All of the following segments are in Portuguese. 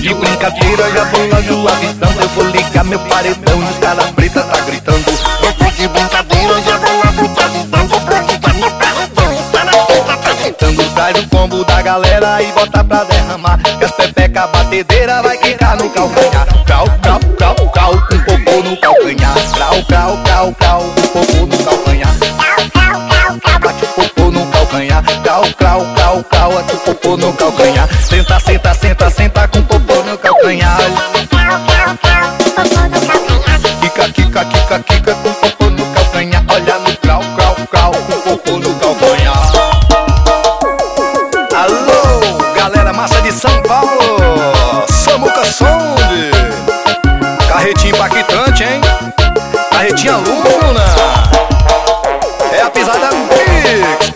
de brincadeira, já vou logo avisando. Eu vou ligar meu paredão e os cara preta tá gritando. Eu tô de brincadeira, já vou logo te avisando. Eu vou ligar meu paredão e os cara preta tá gritando. Traz o combo da galera e bota pra derramar, que as pepeca batedeira vai quicar no calcanhar. Crau, crau, crau, crau, com popô no calcanhar. Crau, crau, crau, crau, com popô no calcanhar. Bate o popô no calcanhar. Crau, crau, crau, crau, bate o popô no calcanhar. Senta, senta, senta, senta com popô no calcanhar. Quica, quica, quica, quica com popô no calcanhar. Olha no crau, crau, crau, com popô no calcanhar. Alô, galera massa de São Paulo, Samuca Sound, carretinha impactante, hein? Carretinha Luna, é a pisada Mix.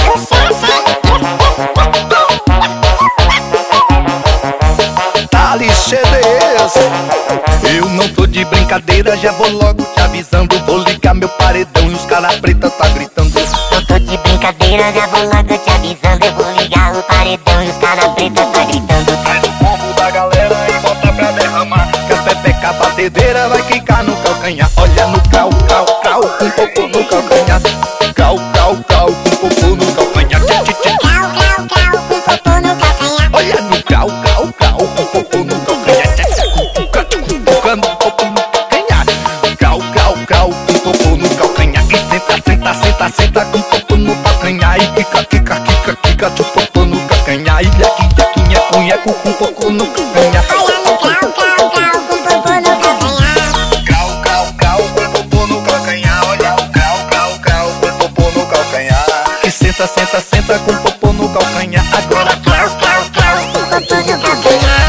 Tali CDs. Eu não tô de brincadeira, já vou logo te avisando. Vou ligar meu paredão e os cara preta tá gritando. Eu tô de brincadeira, já vou logo te avisando. Eu vou ligar o paredão e os cara preta tá gritando. Traz o combo da galera e bota pra derramar, que as pepeca batedeira vai quicar no calcanhar. Olha no crau, crau, crau, com popô no calcanhar. Crau, crau, crau, com popô no calcanhar. Crau, crau, crau, com popô no calcanhar. Olha no crau, crau, crau, com popô no calcanhar. Cuca no popô no calcanhar. Crau, crau, crau, com popô no calcanhar. E senta, senta, senta, senta com popô no calcanhar. E quica, quica, quica, quica, com popô no calcanhar. E aqui, nheco, nheco, com popô no calcanhar. Olha no crau, crau, crau, com popô no calcanhar. Crau, crau, crau, com popô no calcanhar. Olha o crau, crau, crau, com popô no calcanhar. E senta, senta, senta com popô no calcanhar. Agora crau, crau, crau, Com popô no calcanhar.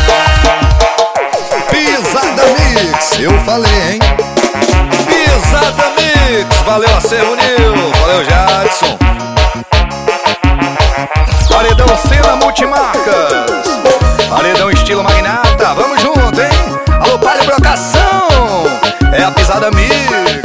Pisada Mix, eu falei, hein? Pisada Mix, valeu Acervo Nil, valeu Jadson. Paredão Sena Multimarcas, paredão estilo magnata, vamos junto, hein? Alô, Palio Brocação, é a Pisada Mix.